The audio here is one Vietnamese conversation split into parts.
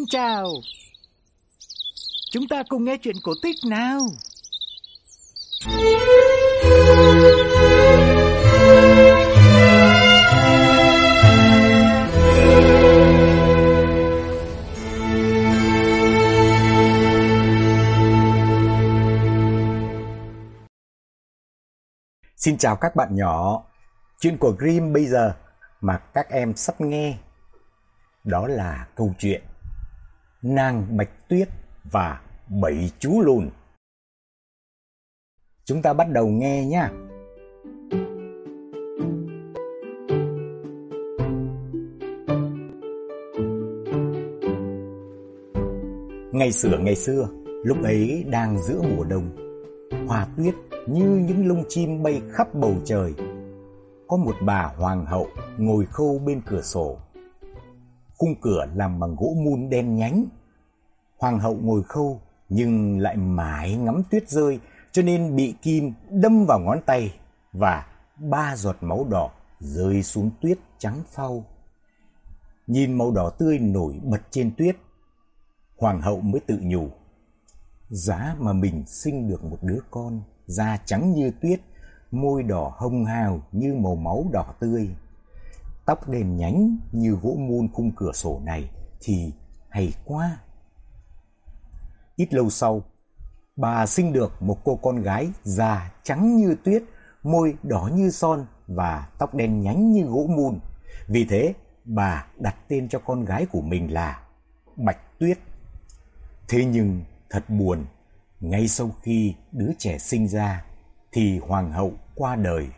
chào. Chúng ta cùng nghe chuyện cổ tích nào. Xin chào các bạn nhỏ. Chuyện của Grimm bây giờ mà các em sắp nghe đó là câu chuyện Nàng Bạch Tuyết và 7 chú lùn. Chúng ta bắt đầu nghe nhé. Ngày xưa, lúc ấy đang giữa mùa đông, hoa tuyết như những lông chim bay khắp bầu trời. Có một bà hoàng hậu ngồi khâu bên cửa sổ. Khung cửa làm bằng gỗ mun đen nhánh. Hoàng hậu ngồi khâu nhưng lại mãi ngắm tuyết rơi, cho nên bị kim đâm vào ngón tay và 3 giọt máu đỏ rơi xuống tuyết trắng phau. Nhìn màu đỏ tươi nổi bật trên tuyết, hoàng hậu mới tự nhủ: giá mà mình sinh được một đứa con da trắng như tuyết, môi đỏ hồng hào như màu máu đỏ tươi, tóc đen nhánh như gỗ mun khung cửa sổ này thì hay quá. Ít lâu sau, bà sinh được một cô con gái da trắng như tuyết, môi đỏ như son và tóc đen nhánh như gỗ mun. Vì thế, bà đặt tên cho con gái của mình là Bạch Tuyết. Thế nhưng thật buồn, ngay sau khi đứa trẻ sinh ra thì hoàng hậu qua đời.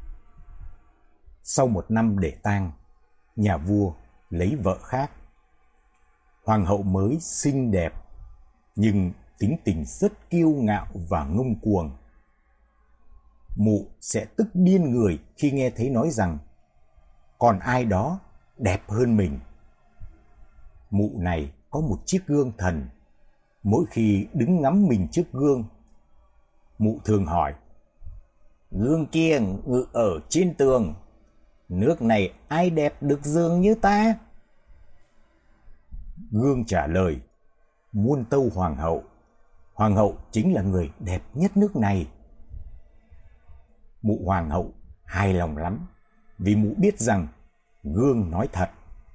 Sau 1 năm để tang, nhà vua lấy vợ khác. Hoàng hậu mới xinh đẹp nhưng tính tình rất kiêu ngạo và ngông cuồng. Mụ sẽ tức điên người khi nghe thấy nói rằng còn ai đó đẹp hơn mình. Mụ này có một chiếc gương thần. Mỗi khi đứng ngắm mình trước gương, mụ thường hỏi: gương kia ngự ở trên tường, nước này ai đẹp được dường như ta? Gương trả lời: muôn tâu hoàng hậu, hoàng hậu chính là người đẹp nhất nước này. Mụ hoàng hậu hài lòng lắm, vì mụ biết rằng gương nói thật.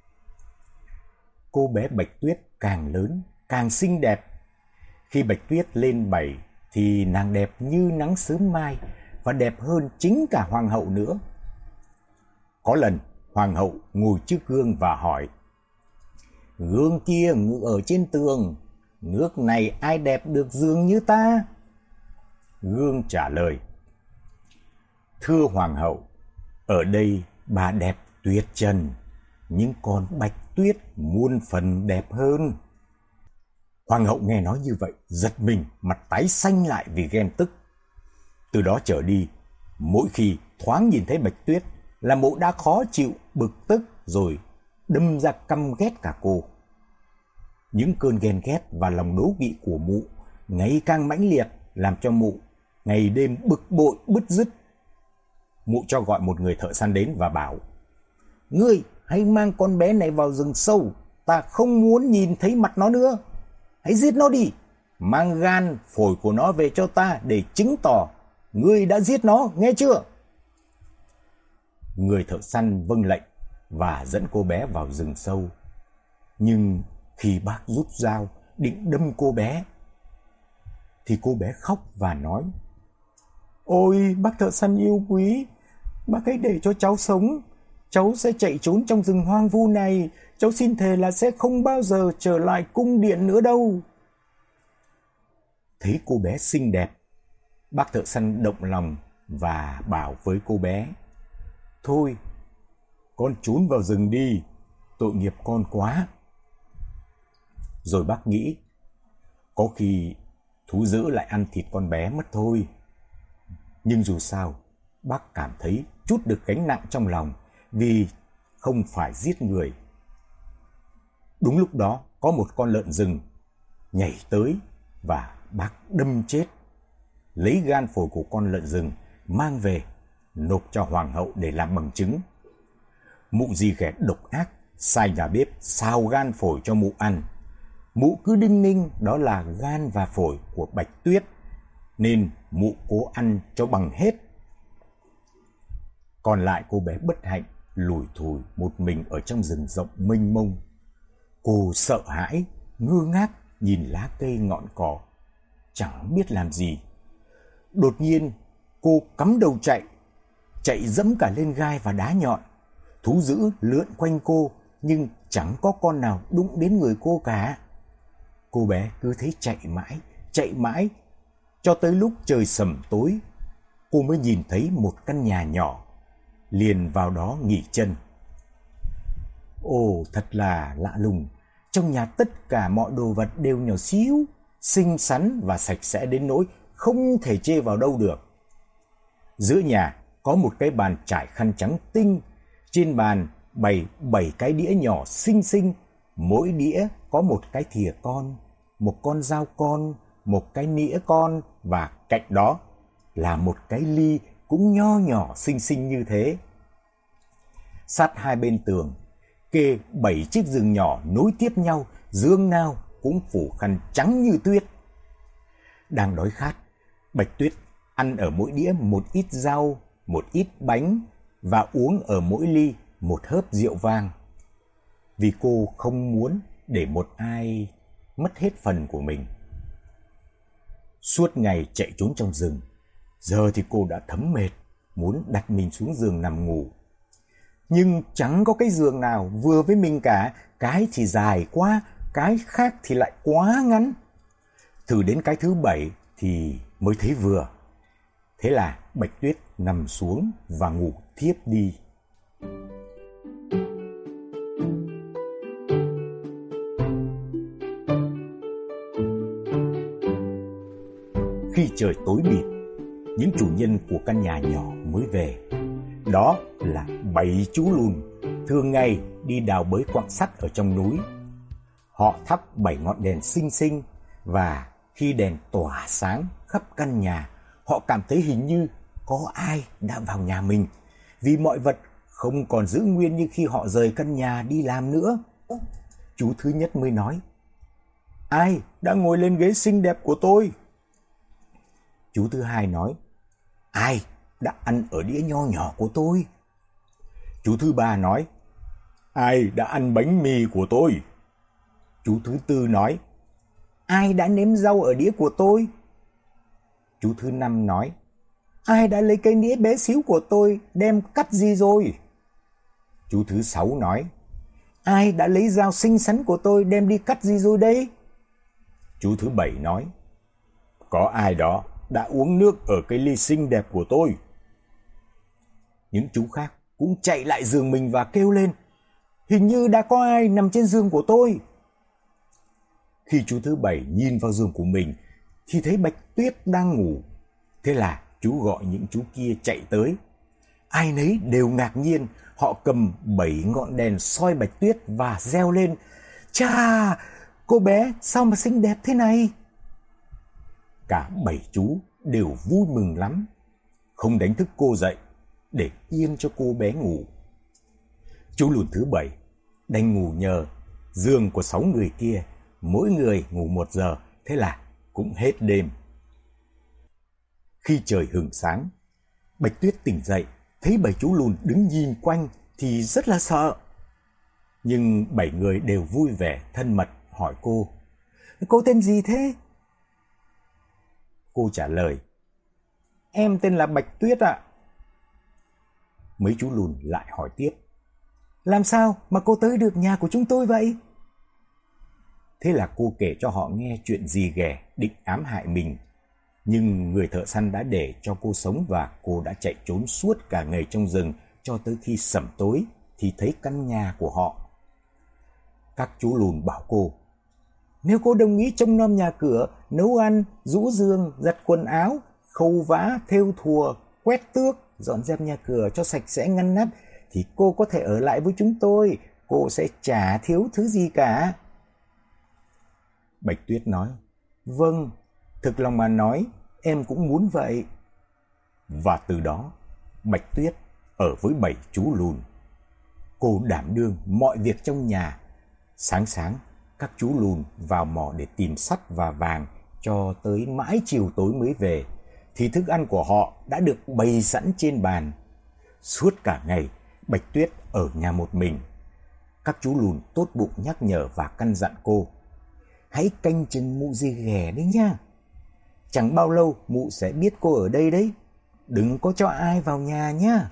Cô bé Bạch Tuyết càng lớn càng xinh đẹp. Khi Bạch Tuyết lên 7 thì nàng đẹp như nắng sớm mai và đẹp hơn chính cả hoàng hậu nữa. Có lần hoàng hậu ngồi trước gương và hỏi: gương kia ngự ở trên tường, nước này ai đẹp được dường như ta? Gương trả lời: thưa hoàng hậu, ở đây bà đẹp tuyệt trần, nhưng còn Bạch Tuyết muôn phần đẹp hơn. Hoàng hậu nghe nói như vậy giật mình, mặt tái xanh lại vì ghen tức. Từ đó trở đi, mỗi khi thoáng nhìn thấy Bạch Tuyết là mụ đã khó chịu, bực tức rồi đâm ra căm ghét cả cô. Những cơn ghen ghét và lòng đố kỵ của mụ ngày càng mãnh liệt, làm cho mụ ngày đêm bực bội bứt rứt. Mụ cho gọi một người thợ săn đến và bảo: ngươi hãy mang con bé này vào rừng sâu, ta không muốn nhìn thấy mặt nó nữa. Hãy giết nó đi, mang gan phổi của nó về cho ta để chứng tỏ ngươi đã giết nó, nghe chưa? Người thợ săn vâng lệnh và dẫn cô bé vào rừng sâu. Nhưng khi bác rút dao định đâm cô bé thì cô bé khóc và nói: ôi bác thợ săn yêu quý, bác hãy để cho cháu sống. Cháu sẽ chạy trốn trong rừng hoang vu này. Cháu xin thề là sẽ không bao giờ trở lại cung điện nữa đâu. Thấy cô bé xinh đẹp, bác thợ săn động lòng và bảo với cô bé: thôi, con trốn vào rừng đi, tội nghiệp con quá. Rồi bác nghĩ, có khi thú dữ lại ăn thịt con bé mất thôi. Nhưng dù sao, bác cảm thấy chút được gánh nặng trong lòng vì không phải giết người. Đúng lúc đó, có một con lợn rừng nhảy tới và bác đâm chết, lấy gan phổi của con lợn rừng mang về nộp cho hoàng hậu để làm bằng chứng. Mụ dì ghẻ độc ác sai nhà bếp xào gan phổi cho mụ ăn, mụ cứ đinh ninh đó là gan và phổi của Bạch Tuyết, nên mụ cố ăn cho bằng hết. Còn lại cô bé bất hạnh lủi thủi một mình ở trong rừng rộng mênh mông. Cô sợ hãi, ngơ ngác nhìn lá cây ngọn cỏ, chẳng biết làm gì. Đột nhiên, cô cắm đầu chạy dẫm cả lên gai và đá nhọn. Thú dữ lượn quanh cô, nhưng chẳng có con nào đụng đến người cô cả. Cô bé cứ thế chạy mãi, cho tới lúc trời sầm tối, cô mới nhìn thấy một căn nhà nhỏ, liền vào đó nghỉ chân. Ồ, thật là lạ lùng, trong nhà tất cả mọi đồ vật đều nhỏ xíu, xinh xắn và sạch sẽ đến nỗi không thể chê vào đâu được. Giữa nhà có một cái bàn trải khăn trắng tinh, trên bàn bày 7 cái đĩa nhỏ xinh xinh, mỗi đĩa có một cái thìa con, một con dao con, một cái nĩa con, và cạnh đó là một cái ly cũng nho nhỏ xinh xinh như thế. Sát hai bên tường kê 7 chiếc giường nhỏ nối tiếp nhau, giường nào cũng phủ khăn trắng như tuyết. Đang đói khát, Bạch Tuyết ăn ở mỗi đĩa một ít rau, một ít bánh, và uống ở mỗi ly một hớp rượu vang. Vì cô không muốn để một ai mất hết phần của mình. Suốt ngày chạy trốn trong rừng, giờ thì cô đã thấm mệt, muốn đặt mình xuống giường nằm ngủ. Nhưng chẳng có cái giường nào vừa với mình cả, cái thì dài quá, cái khác thì lại quá ngắn. Thử đến cái thứ 7 thì mới thấy vừa. Thế là Bạch Tuyết nằm xuống và ngủ thiếp đi. Khi trời tối mịt, những chủ nhân của căn nhà nhỏ mới về. Đó là 7 chú lùn, thường ngày đi đào bới quặng sắt ở trong núi. Họ thắp 7 ngọn đèn xinh xinh, và khi đèn tỏa sáng khắp căn nhà, họ cảm thấy hình như có ai đã vào nhà mình, vì mọi vật không còn giữ nguyên như khi họ rời căn nhà đi làm nữa. Chú thứ nhất mới nói: "Ai đã ngồi lên ghế xinh đẹp của tôi?" Chú thứ hai nói: "Ai đã ăn ở đĩa nho nhỏ của tôi?" Chú thứ ba nói: "Ai đã ăn bánh mì của tôi?" Chú thứ tư nói: "Ai đã nếm rau ở đĩa của tôi?" Chú thứ năm nói: "Ai đã lấy cái đĩa bé xíu của tôi đem cắt gì rồi?" Chú thứ sáu nói: "Ai đã lấy dao xinh xắn của tôi đem đi cắt gì rồi đây?" Chú thứ bảy nói: "Có ai đó đã uống nước ở cái ly xinh đẹp của tôi." Những chú khác cũng chạy lại giường mình và kêu lên: "Hình như đã có ai nằm trên giường của tôi." Khi chú thứ bảy nhìn vào giường của mình thì thấy Bạch Tuyết đang ngủ. Thế là chú gọi những chú kia chạy tới. Ai nấy đều ngạc nhiên, họ cầm 7 ngọn đèn soi Bạch Tuyết và reo lên: "Chà, cô bé sao mà xinh đẹp thế này?" Cả 7 chú đều vui mừng lắm, không đánh thức cô dậy để yên cho cô bé ngủ. Chú lùn thứ 7 đành ngủ nhờ giường của 6 người kia, mỗi người ngủ 1 giờ, thế là cũng hết đêm. Khi trời hửng sáng, Bạch Tuyết tỉnh dậy, thấy 7 chú lùn đứng nhìn quanh thì rất là sợ. Nhưng 7 người đều vui vẻ thân mật hỏi cô: "Cô tên gì thế?" Cô trả lời: "Em tên là Bạch Tuyết ạ." Mấy chú lùn lại hỏi tiếp: "Làm sao mà cô tới được nhà của chúng tôi vậy?" Thế là cô kể cho họ nghe chuyện dì ghẻ định ám hại mình. Nhưng người thợ săn đã để cho cô sống, và cô đã chạy trốn suốt cả ngày trong rừng cho tới khi sẩm tối thì thấy căn nhà của họ. Các chú lùn bảo cô: "Nếu cô đồng ý trông nom nhà cửa, nấu ăn, rũ giường, giặt quần áo, khâu vá, thêu thùa, quét tước, dọn dẹp nhà cửa cho sạch sẽ ngăn nắp, thì cô có thể ở lại với chúng tôi, cô sẽ chả thiếu thứ gì cả." Bạch Tuyết nói: "Vâng, thực lòng mà nói, em cũng muốn vậy." Và từ đó, Bạch Tuyết ở với 7 chú lùn. Cô đảm đương mọi việc trong nhà. Sáng sáng, Các chú lùn vào mỏ để tìm sắt và vàng cho tới mãi chiều tối mới về, thì thức ăn của họ đã được bày sẵn trên bàn. Suốt cả ngày, Bạch Tuyết ở nhà một mình. Các chú lùn tốt bụng nhắc nhở và căn dặn cô: hãy canh chừng mụ dì ghẻ đấy nha. Chẳng bao lâu mụ sẽ biết cô ở đây đấy. Đừng có cho ai vào nhà nhá.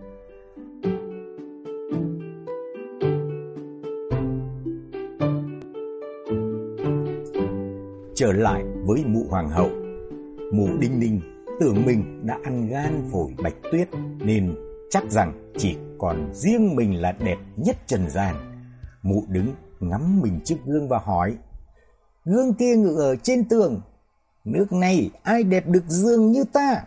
Trở lại với mụ hoàng hậu, mụ Đinh Ninh tưởng mình đã ăn gan phổi Bạch Tuyết nên chắc rằng chỉ còn riêng mình là đẹp nhất trần gian. Mụ đứng ngắm mình trước gương và hỏi: gương kia ngự ở trên tường, nước này ai đẹp được dương như ta?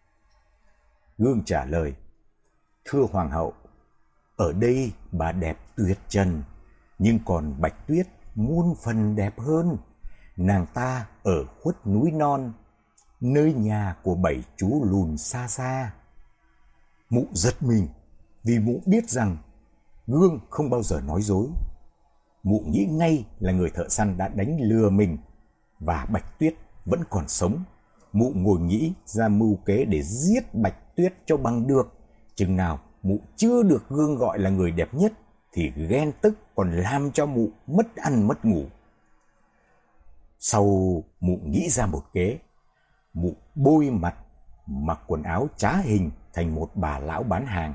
Gương trả lời: thưa hoàng hậu, ở đây bà đẹp tuyệt trần, nhưng còn Bạch Tuyết muôn phần đẹp hơn. Nàng ta ở khuất núi non, nơi nhà của 7 chú lùn xa xa. Mụ giật mình vì mụ biết rằng gương không bao giờ nói dối. Mụ nghĩ ngay là người thợ săn đã đánh lừa mình và Bạch Tuyết vẫn còn sống. Mụ ngồi nghĩ ra mưu kế để giết Bạch Tuyết cho bằng được. Chừng nào mụ chưa được gương gọi là người đẹp nhất thì ghen tức còn làm cho mụ mất ăn mất ngủ. Sau mụ nghĩ ra một kế, mụ bôi mặt, mặc quần áo trá hình thành một bà lão bán hàng.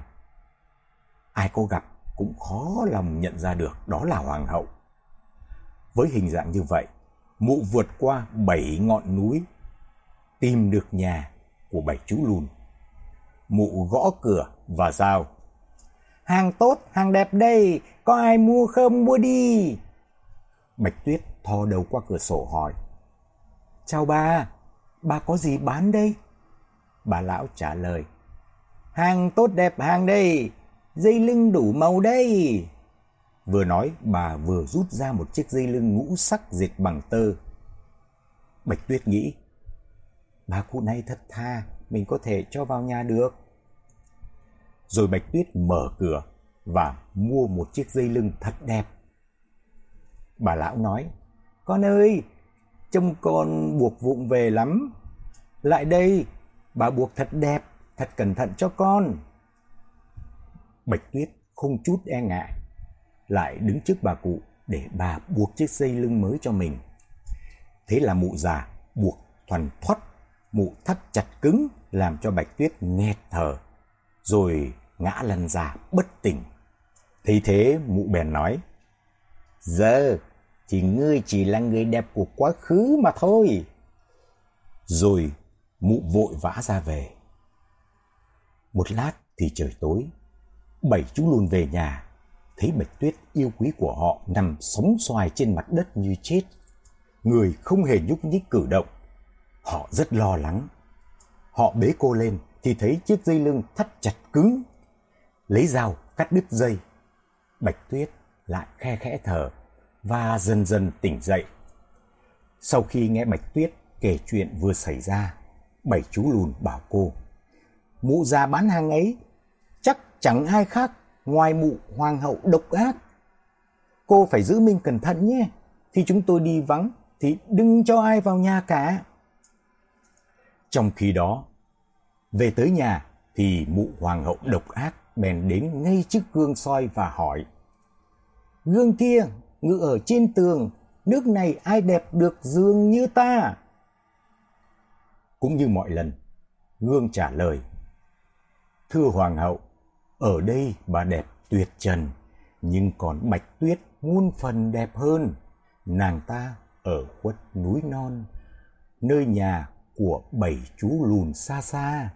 Ai có gặp cũng khó lòng nhận ra được đó là hoàng hậu. Với hình dạng như vậy, mụ vượt qua 7 ngọn núi, tìm được nhà của 7 chú lùn. Mụ gõ cửa và rao: hàng tốt, hàng đẹp đây, có ai mua không, mua đi. Bạch Tuyết thò đầu qua cửa sổ hỏi: chào bà có gì bán đây? Bà lão trả lời: hàng tốt đẹp hàng đây, dây lưng đủ màu đây. Vừa nói bà vừa rút ra một chiếc dây lưng ngũ sắc dệt bằng tơ. Bạch Tuyết nghĩ: bà cụ này thật thà, mình có thể cho vào nhà được. Rồi Bạch Tuyết mở cửa và mua một chiếc dây lưng thật đẹp. Bà lão nói: con ơi, trông con buộc vụng về lắm. Lại đây, bà buộc thật đẹp, thật cẩn thận cho con. Bạch Tuyết không chút e ngại, lại đứng trước bà cụ để bà buộc chiếc dây lưng mới cho mình. Thế là mụ già buộc thoăn thoắt, mụ thắt chặt cứng làm cho Bạch Tuyết nghẹt thở, rồi ngã lăn ra bất tỉnh. Thấy thế mụ bèn nói: giờ thì ngươi chỉ là người đẹp của quá khứ mà thôi. Rồi mụ vội vã ra về. Một lát thì trời tối. 7 chú lùn về nhà, thấy Bạch Tuyết yêu quý của họ nằm sóng xoài trên mặt đất như chết, người không hề nhúc nhích cử động. Họ rất lo lắng. Họ bế cô lên thì thấy chiếc dây lưng thắt chặt cứng. Lấy dao cắt đứt dây. Bạch Tuyết lại khe khẽ thở và dần dần tỉnh dậy. Sau khi nghe Bạch Tuyết kể chuyện vừa xảy ra, 7 chú lùn bảo cô: mụ già bán hàng ấy chắc chẳng ai khác ngoài mụ hoàng hậu độc ác. Cô phải giữ mình cẩn thận nhé. Khi chúng tôi đi vắng thì đừng cho ai vào nhà cả. Trong khi đó, về tới nhà thì mụ hoàng hậu độc ác bèn đến ngay trước gương soi và hỏi: gương kia ngự ở trên tường, nước này ai đẹp được dường như ta? Cũng như mọi lần, gương trả lời: thưa hoàng hậu, ở đây bà đẹp tuyệt trần, nhưng còn Bạch Tuyết muôn phần đẹp hơn. Nàng ta ở khuất núi non, nơi nhà của 7 chú lùn xa xa.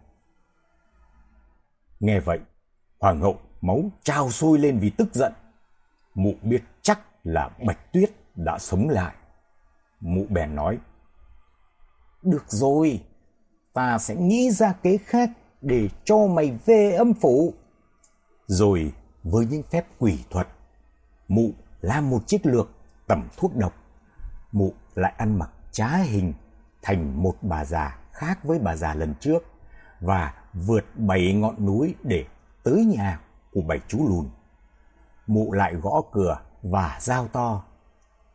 Nghe vậy, hoàng hậu máu trào sôi lên vì tức giận. Mụ biết chắc là Bạch Tuyết đã sống lại. Mụ bèn nói: được rồi, ta sẽ nghĩ ra kế khác để cho mày về âm phủ. Rồi với những phép quỷ thuật, mụ làm một chiếc lược tẩm thuốc độc. Mụ lại ăn mặc trá hình thành một bà già khác với bà già lần trước và vượt 7 ngọn núi để tới nhà của 7 chú lùn. Mụ lại gõ cửa và rao to: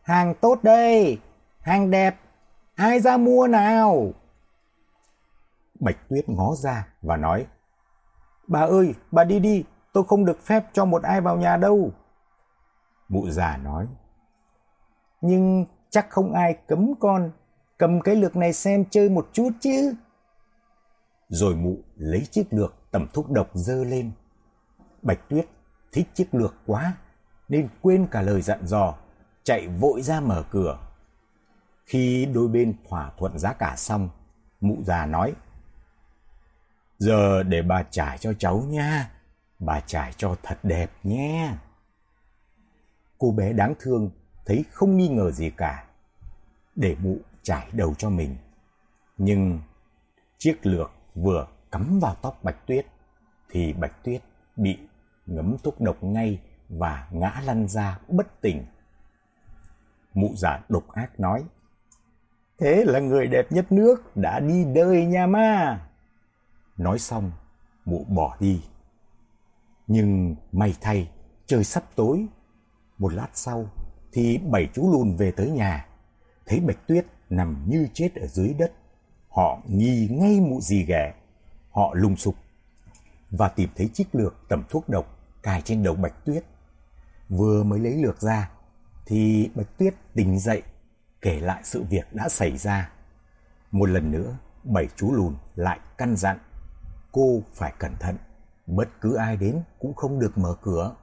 Hàng tốt đây, hàng đẹp, ai ra mua nào? Bạch Tuyết ngó ra và nói, bà ơi, bà đi đi, tôi không được phép cho một ai vào nhà đâu. Mụ già nói, nhưng chắc không ai cấm con cầm cái lược này xem chơi một chút chứ. Rồi mụ lấy chiếc lược tẩm thuốc độc giơ lên. Bạch Tuyết thích chiếc lược quá nên quên cả lời dặn dò, chạy vội ra mở cửa. Khi đôi bên thỏa thuận giá cả xong, mụ già nói, giờ để bà trải cho cháu nha, bà trải cho thật đẹp nhé. Cô bé đáng thương thấy không nghi ngờ gì cả, để mụ trải đầu cho mình. Nhưng chiếc lược vừa cắm vào tóc Bạch Tuyết thì Bạch Tuyết bị ngấm thuốc độc ngay và ngã lăn ra bất tỉnh. Mụ già độc ác nói, thế là người đẹp nhất nước đã đi đời nha ma. Nói xong, mụ bỏ đi. Nhưng may thay, trời sắp tối. Một lát sau thì 7 chú lùn về tới nhà, thấy Bạch Tuyết nằm như chết ở dưới đất. Họ nghi ngay mụ dì ghẻ. Họ lùng sục và tìm thấy chiếc lược tẩm thuốc độc cài trên đầu Bạch Tuyết. Vừa mới lấy lược ra thì Bạch Tuyết tỉnh dậy, kể lại sự việc đã xảy ra. Một lần nữa, 7 chú lùn lại căn dặn cô phải cẩn thận, bất cứ ai đến cũng không được mở cửa.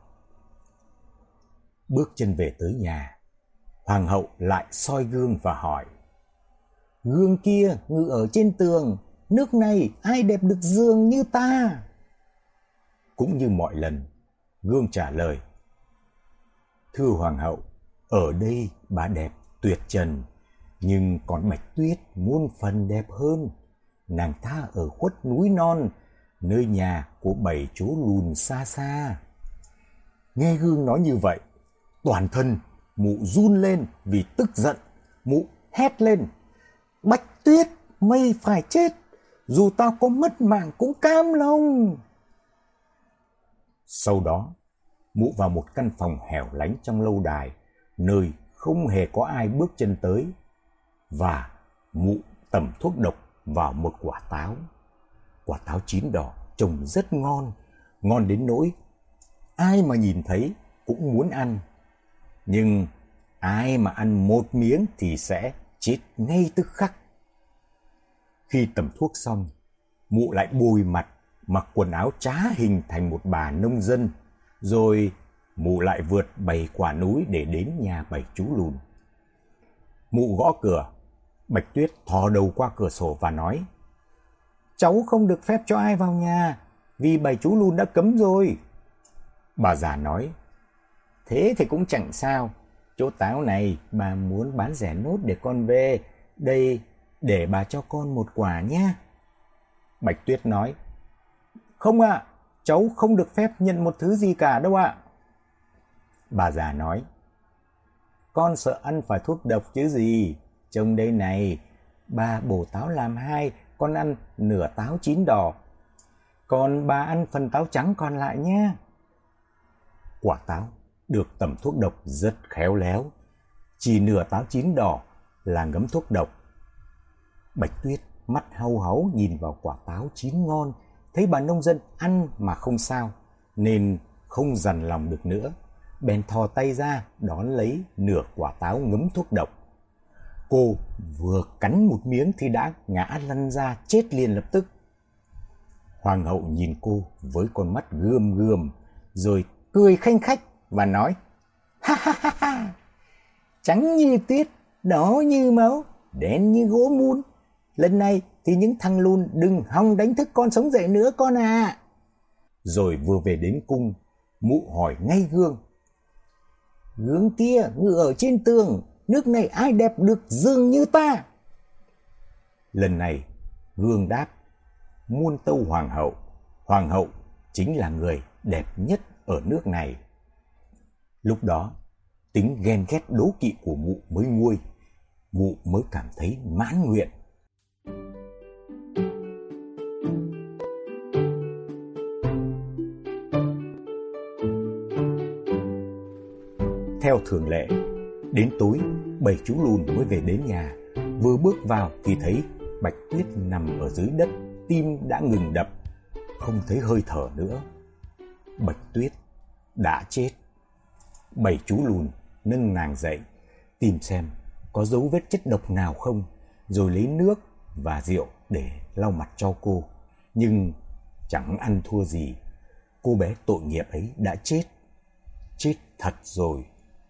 Bước chân về tới nhà, hoàng hậu lại soi gương và hỏi, gương kia ngự ở trên tường, nước này ai đẹp được dường như ta? Cũng như mọi lần, gương trả lời, thưa hoàng hậu, ở đây bà đẹp tuyệt trần, nhưng còn Bạch Tuyết muôn phần đẹp hơn. Nàng ta ở khuất núi non, nơi nhà của 7 chú lùn xa xa. Nghe gương nói như vậy, toàn thân mụ run lên vì tức giận. Mụ hét lên, Bạch Tuyết, mày phải chết, dù tao có mất mạng cũng cam lòng. Sau đó, mụ vào một căn phòng hẻo lánh trong lâu đài, nơi không hề có ai bước chân tới, và mụ tẩm thuốc độc vào một quả táo. Quả táo chín đỏ trông rất ngon, ngon đến nỗi ai mà nhìn thấy cũng muốn ăn. Nhưng ai mà ăn một miếng thì sẽ chết ngay tức khắc. Khi tẩm thuốc xong, mụ lại bồi mặt, mặc quần áo trá hình thành một bà nông dân, rồi mụ lại vượt 7 quả núi để đến nhà 7 chú lùn. Mụ gõ cửa, Bạch Tuyết thò đầu qua cửa sổ và nói, cháu không được phép cho ai vào nhà, vì 7 chú lùn đã cấm rồi. Bà già nói, thế thì cũng chẳng sao, chỗ táo này bà muốn bán rẻ nốt để con về, đây để bà cho con một quả nhé. Bạch Tuyết nói, không ạ, cháu không được phép nhận một thứ gì cả đâu ạ. Bà già nói, con sợ ăn phải thuốc độc chứ gì, trông đây này, bà bổ táo làm 2, con ăn nửa táo chín đỏ, còn bà ăn phần táo trắng còn lại nhé. Quả táo được tẩm thuốc độc rất khéo léo, chỉ nửa táo chín đỏ là ngấm thuốc độc. Bạch Tuyết mắt hau háu nhìn vào quả táo chín ngon, thấy bà nông dân ăn mà không sao, nên không dằn lòng được nữa, bèn thò tay ra đón lấy nửa quả táo ngấm thuốc độc. Cô vừa cắn một miếng thì đã ngã lăn ra chết liền lập tức. Hoàng hậu nhìn cô với con mắt gươm gươm, rồi cười khanh khách và nói, ha ha ha ha, trắng như tuyết, đỏ như máu, đen như gỗ mun. Lần này thì những thằng lùn đừng hòng đánh thức con sống dậy nữa con à. Rồi vừa về đến cung, mụ hỏi ngay gương, gương kia ngự ở trên tường, nước này ai đẹp được dường như ta? Lần này gương đáp, muôn tâu hoàng hậu chính là người đẹp nhất ở nước này. Lúc đó tính ghen ghét đố kỵ của mụ mới nguôi, mụ mới cảm thấy mãn nguyện. Theo thường lệ, Đến tối, 7 chú lùn mới về đến nhà. Vừa bước vào thì thấy Bạch Tuyết nằm ở dưới đất, tim đã ngừng đập, không thấy hơi thở nữa. Bạch Tuyết đã chết. 7 chú lùn nâng nàng dậy, tìm xem có dấu vết chất độc nào không, rồi lấy nước và rượu để lau mặt cho cô. Nhưng chẳng ăn thua gì, cô bé tội nghiệp ấy đã chết. Chết thật rồi.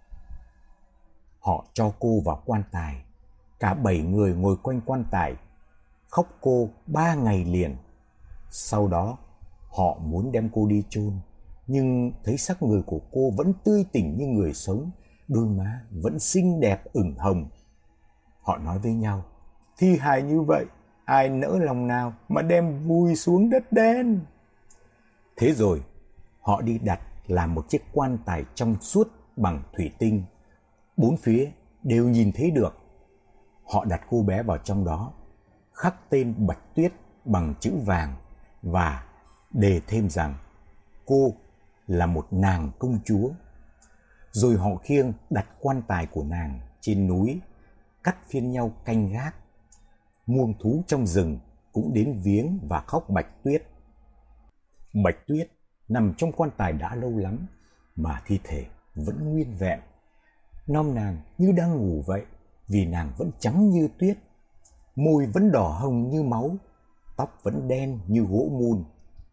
Họ cho cô vào quan tài. Cả 7 người ngồi quanh quan tài, khóc cô 3 ngày liền. Sau đó, họ muốn đem cô đi chôn, nhưng thấy sắc người của cô vẫn tươi tỉnh như người sống, đôi má vẫn xinh đẹp ửng hồng. Họ nói với nhau, thi hài như vậy, ai nỡ lòng nào mà đem vùi xuống đất đen. Thế rồi, họ đi đặt làm một chiếc quan tài trong suốt bằng thủy tinh. 4 phía đều nhìn thấy được. Họ đặt cô bé vào trong đó, khắc tên Bạch Tuyết bằng chữ vàng và đề thêm rằng cô là một nàng công chúa. Rồi họ khiêng đặt quan tài của nàng trên núi, cắt phiên nhau canh gác. Muông thú trong rừng cũng đến viếng và khóc Bạch Tuyết. Bạch Tuyết nằm trong quan tài đã lâu lắm mà thi thể vẫn nguyên vẹn. Nom nàng như đang ngủ vậy, vì nàng vẫn trắng như tuyết, môi vẫn đỏ hồng như máu, tóc vẫn đen như gỗ mun.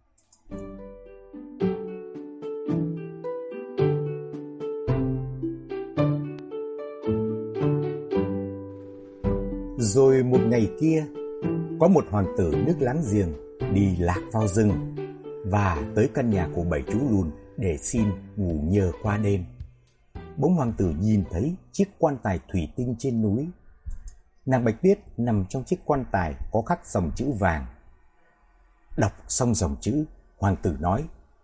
Rồi một ngày kia, có một hoàng tử nước láng giềng đi lạc vào rừng và tới căn nhà của 7 chú lùn để xin ngủ nhờ qua đêm. Bỗng hoàng tử nhìn thấy chiếc quan tài thủy tinh trên núi. Nàng Bạch Tuyết nằm trong chiếc quan tài có khắc dòng chữ vàng. Đọc xong dòng chữ, hoàng tử nói,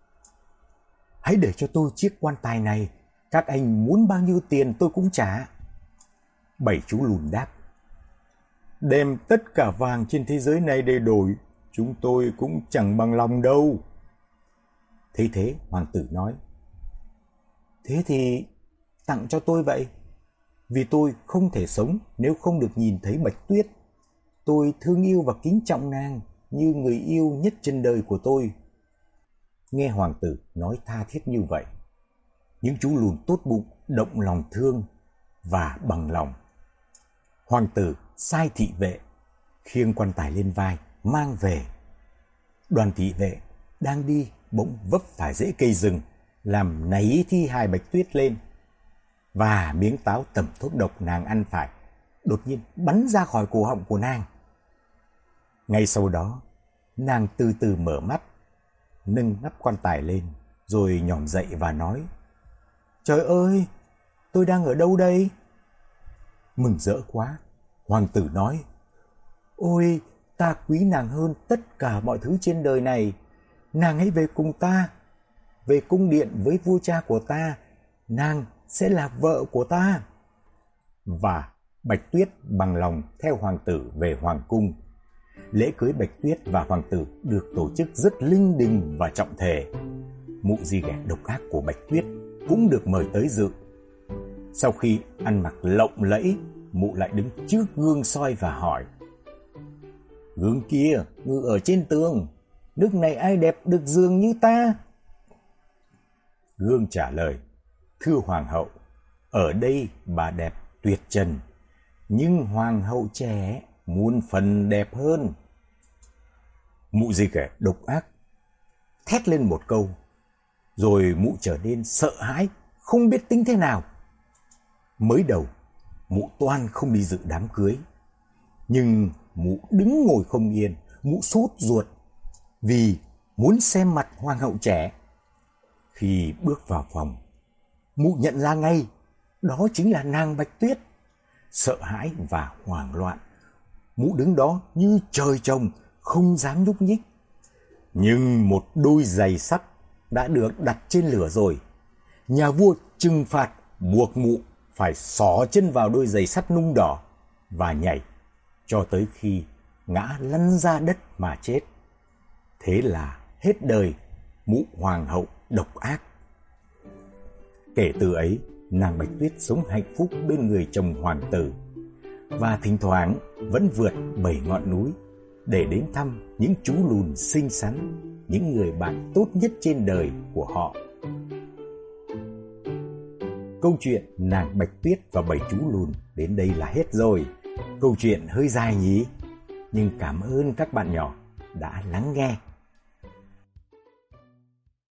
hãy để cho tôi chiếc quan tài này, các anh muốn bao nhiêu tiền tôi cũng trả. 7 chú lùn đáp, đem tất cả vàng trên thế giới này để đổi, chúng tôi cũng chẳng bằng lòng đâu. Thế hoàng tử nói, thế thì tặng cho tôi vậy, vì tôi không thể sống nếu không được nhìn thấy Bạch Tuyết. Tôi thương yêu và kính trọng nàng như người yêu nhất trên đời của tôi. Nghe hoàng tử nói tha thiết như vậy, những chú lùn tốt bụng động lòng thương và bằng lòng. Hoàng tử sai thị vệ khiêng quan tài lên vai mang về. Đoàn thị vệ đang đi bỗng vấp phải rễ cây rừng, làm nảy thi hài Bạch Tuyết lên, và miếng táo tẩm thuốc độc nàng ăn phải đột nhiên bắn ra khỏi cổ họng của nàng. Ngay sau đó, nàng từ từ mở mắt, nâng nắp quan tài lên, rồi nhỏm dậy và nói, trời ơi, tôi đang ở đâu đây? Mừng rỡ quá, hoàng tử nói, ôi, ta quý nàng hơn tất cả mọi thứ trên đời này. Nàng hãy về cùng ta, về cung điện với vua cha của ta, nàng sẽ là vợ của ta. Và Bạch Tuyết bằng lòng theo hoàng tử về hoàng cung. Lễ cưới Bạch Tuyết và hoàng tử được tổ chức rất linh đình và trọng thể. Mụ di ghẻ độc ác của Bạch Tuyết cũng được mời tới dự. Sau khi ăn mặc lộng lẫy, mụ lại đứng trước gương soi và hỏi, gương kia ngự ở trên tường, nước này ai đẹp được dường như ta? Gương trả lời, thưa hoàng hậu, ở đây bà đẹp tuyệt trần, nhưng hoàng hậu trẻ muôn phần đẹp hơn. Mụ di ghẻ độc ác thét lên một câu, rồi mụ trở nên sợ hãi, không biết tính thế nào. Mới đầu, mụ toan không đi dự đám cưới, nhưng mụ đứng ngồi không yên, mụ sốt ruột vì muốn xem mặt hoàng hậu trẻ. Khi bước vào phòng, mụ nhận ra ngay đó chính là nàng Bạch Tuyết. Sợ hãi và hoảng loạn, mụ đứng đó như trời trồng, không dám nhúc nhích. Nhưng một đôi giày sắt đã được đặt trên lửa rồi. Nhà vua trừng phạt buộc mụ phải xỏ chân vào đôi giày sắt nung đỏ và nhảy cho tới khi ngã lăn ra đất mà chết. Thế là hết đời mụ hoàng hậu độc ác. Kể từ ấy, nàng Bạch Tuyết sống hạnh phúc bên người chồng hoàng tử, và thỉnh thoảng vẫn vượt 7 ngọn núi để đến thăm những chú lùn xinh xắn, những người bạn tốt nhất trên đời của họ. Câu chuyện nàng Bạch Tuyết và 7 chú lùn đến đây là hết rồi. Câu chuyện hơi dài nhỉ? Nhưng cảm ơn các bạn nhỏ đã lắng nghe.